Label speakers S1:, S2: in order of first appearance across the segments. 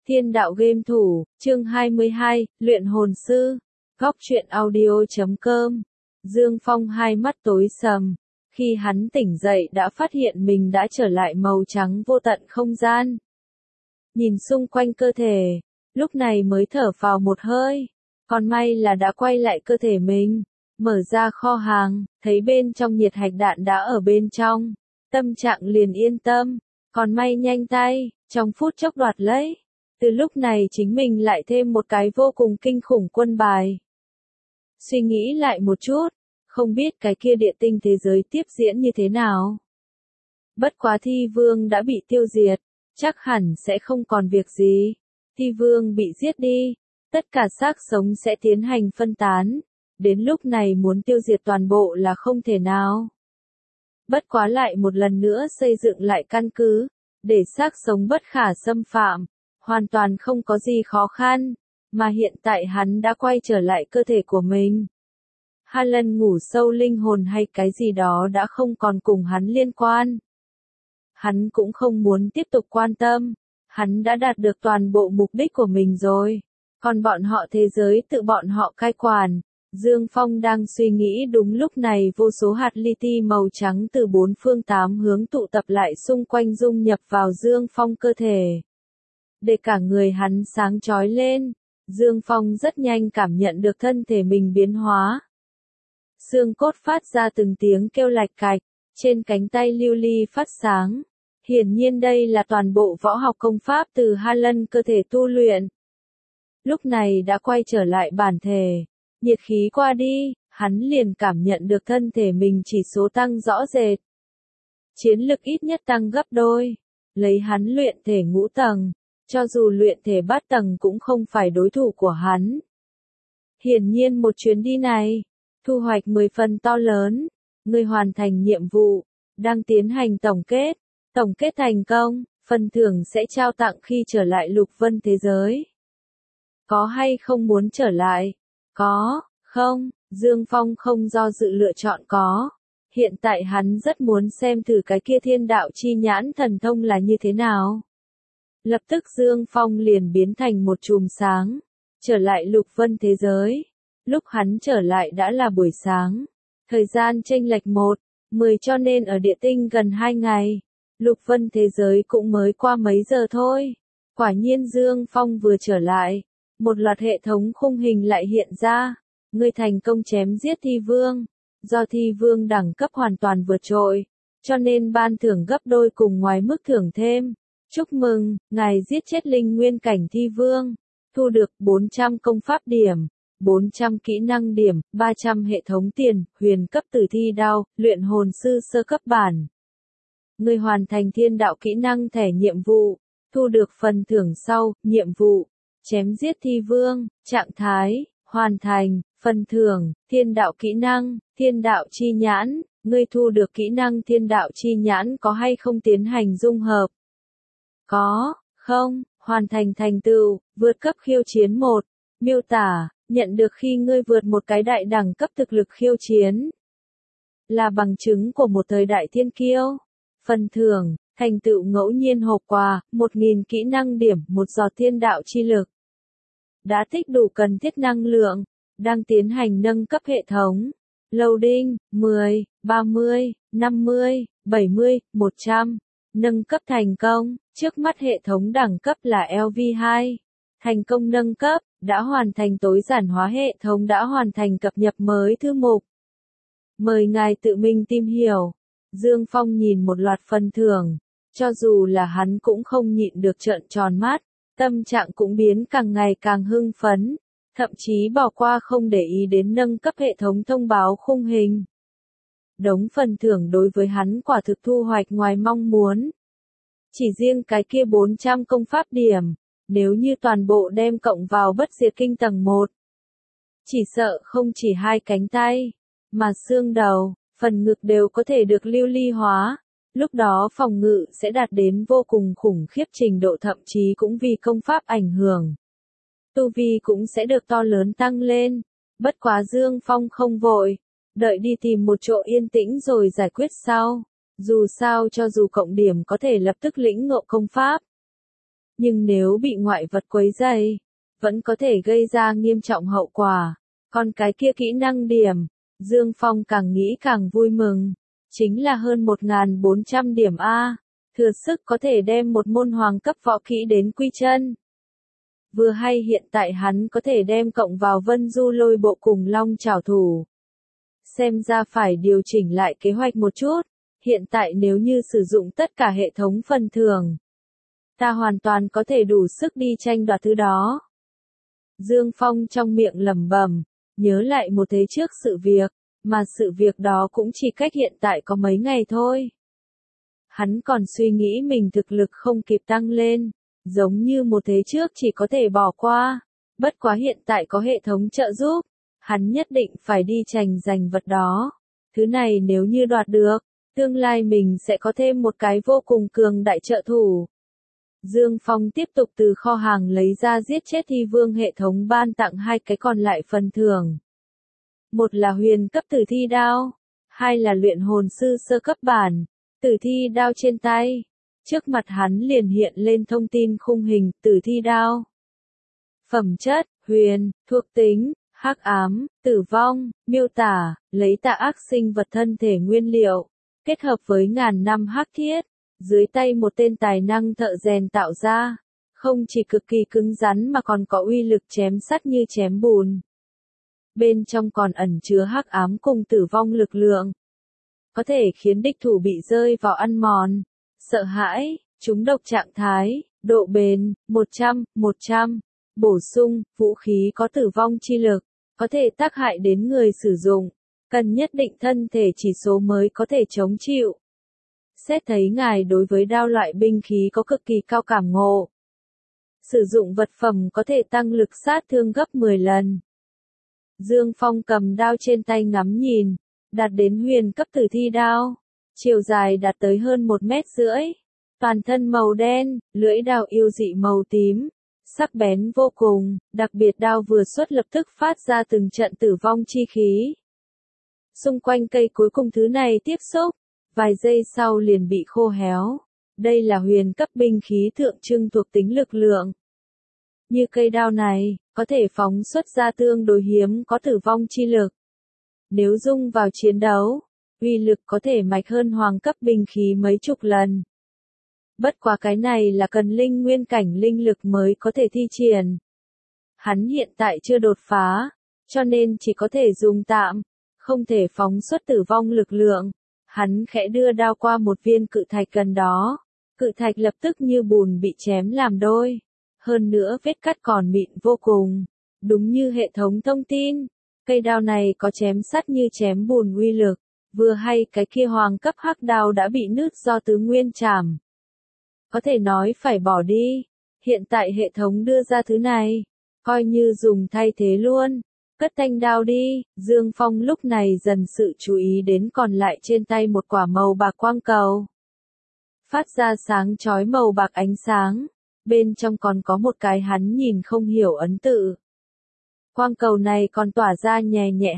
S1: Thiên đạo game thủ, chương 22, luyện hồn sư, góc truyện audio.com. Dương Phong hai mắt tối sầm. Khi hắn tỉnh dậy đã phát hiện mình đã trở lại màu trắng vô tận không gian. Nhìn xung quanh cơ thể, lúc này mới thở phào một hơi. Còn may là đã quay lại cơ thể mình. Mở ra kho hàng, thấy bên trong nhiệt hạch đạn đã ở bên trong. Tâm trạng liền yên tâm. Còn may nhanh tay, trong phút chốc đoạt lấy. Từ lúc này chính mình lại thêm một cái vô cùng kinh khủng quân bài. Suy nghĩ lại một chút, không biết cái kia địa tinh thế giới tiếp diễn như thế nào. Bất quá thi vương đã bị tiêu diệt, chắc hẳn sẽ không còn việc gì. Thi vương bị giết đi, tất cả xác sống sẽ tiến hành phân tán. Đến lúc này muốn tiêu diệt toàn bộ là không thể nào. Bất quá lại một lần nữa xây dựng lại căn cứ, để xác sống bất khả xâm phạm. Hoàn toàn không có gì khó khăn, mà hiện tại hắn đã quay trở lại cơ thể của mình. Hai lần ngủ sâu linh hồn hay cái gì đó đã không còn cùng hắn liên quan. Hắn cũng không muốn tiếp tục quan tâm, hắn đã đạt được toàn bộ mục đích của mình rồi. Còn bọn họ thế giới tự bọn họ cai quản. Dương Phong đang suy nghĩ đúng lúc này vô số hạt li ti màu trắng từ bốn phương tám hướng tụ tập lại xung quanh dung nhập vào Dương Phong cơ thể. Để cả người hắn sáng chói lên, Dương Phong rất nhanh cảm nhận được thân thể mình biến hóa. Xương cốt phát ra từng tiếng kêu lạch cạch, trên cánh tay lưu ly phát sáng. Hiển nhiên đây là toàn bộ võ học công pháp từ hai lần cơ thể tu luyện. Lúc này đã quay trở lại bản thể, nhiệt khí qua đi, hắn liền cảm nhận được thân thể mình chỉ số tăng rõ rệt. Chiến lực ít nhất tăng gấp đôi, lấy hắn luyện thể ngũ tầng. Cho dù luyện thể bát tầng cũng không phải đối thủ của hắn. Hiển nhiên một chuyến đi này, thu hoạch 10 phần to lớn, người hoàn thành nhiệm vụ, đang tiến hành tổng kết thành công, phần thưởng sẽ trao tặng khi trở lại lục vân thế giới. Có hay không muốn trở lại? Có, không, Dương Phong không do dự lựa chọn có. Hiện tại hắn rất muốn xem thử cái kia thiên đạo chi nhãn thần thông là như thế nào. Lập tức Dương Phong liền biến thành một chùm sáng, trở lại lục vân thế giới. Lúc hắn trở lại đã là buổi sáng, thời gian chênh lệch 1:10 cho nên ở địa tinh gần 2 ngày, lục vân thế giới cũng mới qua mấy giờ thôi. Quả nhiên Dương Phong vừa trở lại, một loạt hệ thống khung hình lại hiện ra, người thành công chém giết thi vương, do thi vương đẳng cấp hoàn toàn vượt trội, cho nên ban thưởng gấp đôi cùng ngoài mức thưởng thêm. Chúc mừng, ngài giết chết linh nguyên cảnh thi vương, thu được 400 công pháp điểm, 400 kỹ năng điểm, 300 hệ thống tiền, huyền cấp tử thi đao, luyện hồn sư sơ cấp bản. Người hoàn thành thiên đạo kỹ năng thẻ nhiệm vụ, thu được phần thưởng sau, nhiệm vụ, chém giết thi vương, trạng thái, hoàn thành, phần thưởng, thiên đạo kỹ năng, thiên đạo chi nhãn, ngươi thu được kỹ năng thiên đạo chi nhãn có hay không tiến hành dung hợp? Có, không, hoàn thành thành tựu, vượt cấp khiêu chiến 1, miêu tả, nhận được khi ngươi vượt một cái đại đẳng cấp thực lực khiêu chiến. Là bằng chứng của một thời đại thiên kiêu. Phần thưởng, thành tựu ngẫu nhiên hộp quà, 1000 kỹ năng điểm, một giọt thiên đạo chi lực. Đã tích đủ cần thiết năng lượng, đang tiến hành nâng cấp hệ thống. Loading, 10, 30, 50, 70, 100. Nâng cấp thành công, trước mắt hệ thống đẳng cấp là LV2. Thành công nâng cấp, đã hoàn thành tối giản hóa hệ thống đã hoàn thành cập nhật mới thư mục. Mời ngài tự mình tìm hiểu. Dương Phong nhìn một loạt phần thưởng, cho dù là hắn cũng không nhịn được trợn tròn mắt, tâm trạng cũng biến càng ngày càng hưng phấn, thậm chí bỏ qua không để ý đến nâng cấp hệ thống thông báo khung hình. Đống phần thưởng đối với hắn quả thực thu hoạch ngoài mong muốn. Chỉ riêng cái kia 400 công pháp điểm, nếu như toàn bộ đem cộng vào bất diệt kinh tầng 1. Chỉ sợ không chỉ hai cánh tay, mà xương đầu, phần ngực đều có thể được lưu ly hóa. Lúc đó phòng ngự sẽ đạt đến vô cùng khủng khiếp trình độ, thậm chí cũng vì công pháp ảnh hưởng. Tu vi cũng sẽ được to lớn tăng lên. Bất quá Dương Phong không vội, đợi đi tìm một chỗ yên tĩnh rồi giải quyết sau. Dù sao cho dù cộng điểm có thể lập tức lĩnh ngộ công pháp, nhưng nếu bị ngoại vật quấy rầy, vẫn có thể gây ra nghiêm trọng hậu quả. Còn cái kia kỹ năng điểm, Dương Phong càng nghĩ càng vui mừng, chính là hơn 1.400 điểm A, thừa sức có thể đem một môn hoàng cấp võ kỹ đến quy chân. Vừa hay hiện tại hắn có thể đem cộng vào Vân Du Lôi Bộ cùng Long Chảo Thủ. Xem ra phải điều chỉnh lại kế hoạch một chút, hiện tại nếu như sử dụng tất cả hệ thống phần thưởng, ta hoàn toàn có thể đủ sức đi tranh đoạt thứ đó. Dương Phong trong miệng lẩm bẩm, nhớ lại một thế trước sự việc, mà sự việc đó cũng chỉ cách hiện tại có mấy ngày thôi. Hắn còn suy nghĩ mình thực lực không kịp tăng lên, giống như một thế trước chỉ có thể bỏ qua, bất quá hiện tại có hệ thống trợ giúp, hắn nhất định phải đi tranh giành vật đó. Thứ này nếu như đoạt được, tương lai mình sẽ có thêm một cái vô cùng cường đại trợ thủ. Dương Phong tiếp tục từ kho hàng lấy ra giết chết thi vương hệ thống ban tặng hai cái còn lại phần thưởng. Một là huyền cấp tử thi đao, hai là luyện hồn sư sơ cấp bản, tử thi đao trên tay. Trước mặt hắn liền hiện lên thông tin khung hình tử thi đao. Phẩm chất, huyền, thuộc tính, hắc ám, tử vong, miêu tả, lấy tà ác sinh vật thân thể nguyên liệu, kết hợp với ngàn năm hắc thiết, dưới tay một tên tài năng thợ rèn tạo ra, không chỉ cực kỳ cứng rắn mà còn có uy lực chém sắt như chém bùn. Bên trong còn ẩn chứa hắc ám cùng tử vong lực lượng, có thể khiến địch thủ bị rơi vào ăn mòn, sợ hãi, trúng độc trạng thái, độ bền, 100, bổ sung, vũ khí có tử vong chi lực, có thể tác hại đến người sử dụng, cần nhất định thân thể chỉ số mới có thể chống chịu. Xét thấy ngài đối với đao loại binh khí có cực kỳ cao cảm ngộ. Sử dụng vật phẩm có thể tăng lực sát thương gấp 10 lần. Dương Phong cầm đao trên tay ngắm nhìn, đạt đến huyền cấp tử thi đao, chiều dài đạt tới hơn 1,5 mét, toàn thân màu đen, lưỡi đao yêu dị màu tím, sắc bén vô cùng, đặc biệt đao vừa xuất lập tức phát ra từng trận tử vong chi khí. Xung quanh cây cuối cùng thứ này tiếp xúc, vài giây sau liền bị khô héo. Đây là huyền cấp binh khí tượng trưng thuộc tính lực lượng. Như cây đao này, có thể phóng xuất ra tương đối hiếm có tử vong chi lực. Nếu dung vào chiến đấu, uy lực có thể mạnh hơn hoàng cấp binh khí mấy chục lần. Bất quá cái này là cần linh nguyên cảnh linh lực mới có thể thi triển. Hắn hiện tại chưa đột phá, cho nên chỉ có thể dùng tạm, không thể phóng xuất tử vong lực lượng. Hắn khẽ đưa đao qua một viên cự thạch gần đó, cự thạch lập tức như bùn bị chém làm đôi. Hơn nữa vết cắt còn mịn vô cùng, đúng như hệ thống thông tin. Cây đao này có chém sắt như chém bùn uy lực, vừa hay cái kia hoàng cấp hắc đao đã bị nứt do tứ nguyên chảm. Có thể nói phải bỏ đi, hiện tại hệ thống đưa ra thứ này, coi như dùng thay thế luôn. Cất thanh đao đi, Dương Phong lúc này dần sự chú ý đến còn lại trên tay một quả màu bạc quang cầu. Phát ra sáng chói màu bạc ánh sáng, bên trong còn có một cái hắn nhìn không hiểu ấn tự. Quang cầu này còn tỏa ra nhẹ nhẹ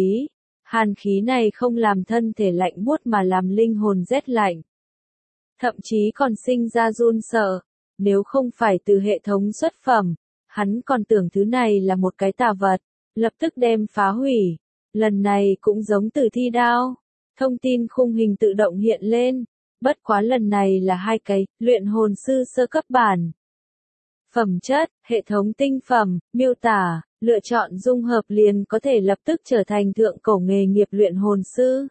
S1: hàn khí này không làm thân thể lạnh buốt mà làm linh hồn rét lạnh. Thậm chí còn sinh ra run sợ, nếu không phải từ hệ thống xuất phẩm, hắn còn tưởng thứ này là một cái tà vật. Lập tức đem phá hủy. Lần này cũng giống tử thi đao. Thông tin khung hình tự động hiện lên. Bất quá lần này là hai cái, luyện hồn sư sơ cấp bản. Phẩm chất, hệ thống tinh phẩm, miêu tả, lựa chọn dung hợp liền có thể lập tức trở thành thượng cổ nghề nghiệp luyện hồn sư.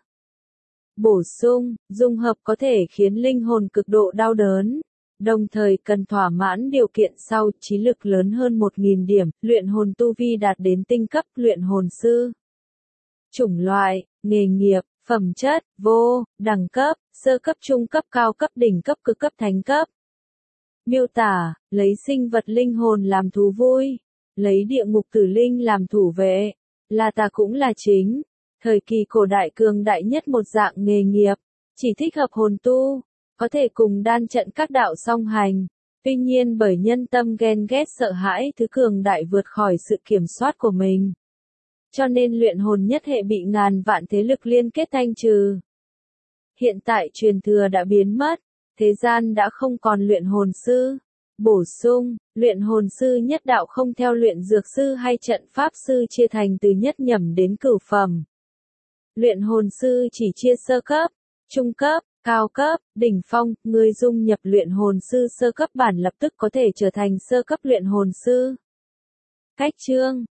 S1: Bổ sung, dung hợp có thể khiến linh hồn cực độ đau đớn. Đồng thời cần thỏa mãn điều kiện sau, trí lực lớn hơn 1.000 điểm, luyện hồn tu vi đạt đến tinh cấp luyện hồn sư. Chủng loại, nghề nghiệp, phẩm chất, vô, đẳng cấp, sơ cấp trung cấp cao cấp đỉnh cấp cực cấp thánh cấp. Miêu tả, lấy sinh vật linh hồn làm thú vui, lấy địa ngục tử linh làm thủ vệ, là tà cũng là chính. Thời kỳ cổ đại cường đại nhất một dạng nghề nghiệp, chỉ thích hợp hồn tu. Có thể cùng đan trận các đạo song hành, tuy nhiên bởi nhân tâm ghen ghét sợ hãi thứ cường đại vượt khỏi sự kiểm soát của mình. Cho nên luyện hồn nhất hệ bị ngàn vạn thế lực liên kết thanh trừ. Hiện tại truyền thừa đã biến mất, thế gian đã không còn luyện hồn sư. Bổ sung, luyện hồn sư nhất đạo không theo luyện dược sư hay trận pháp sư chia thành từ nhất nhẩm đến cửu phẩm. Luyện hồn sư chỉ chia sơ cấp, trung cấp, cao cấp, đỉnh phong, người dung nhập luyện hồn sư sơ cấp bản lập tức có thể trở thành sơ cấp luyện hồn sư. Cách chương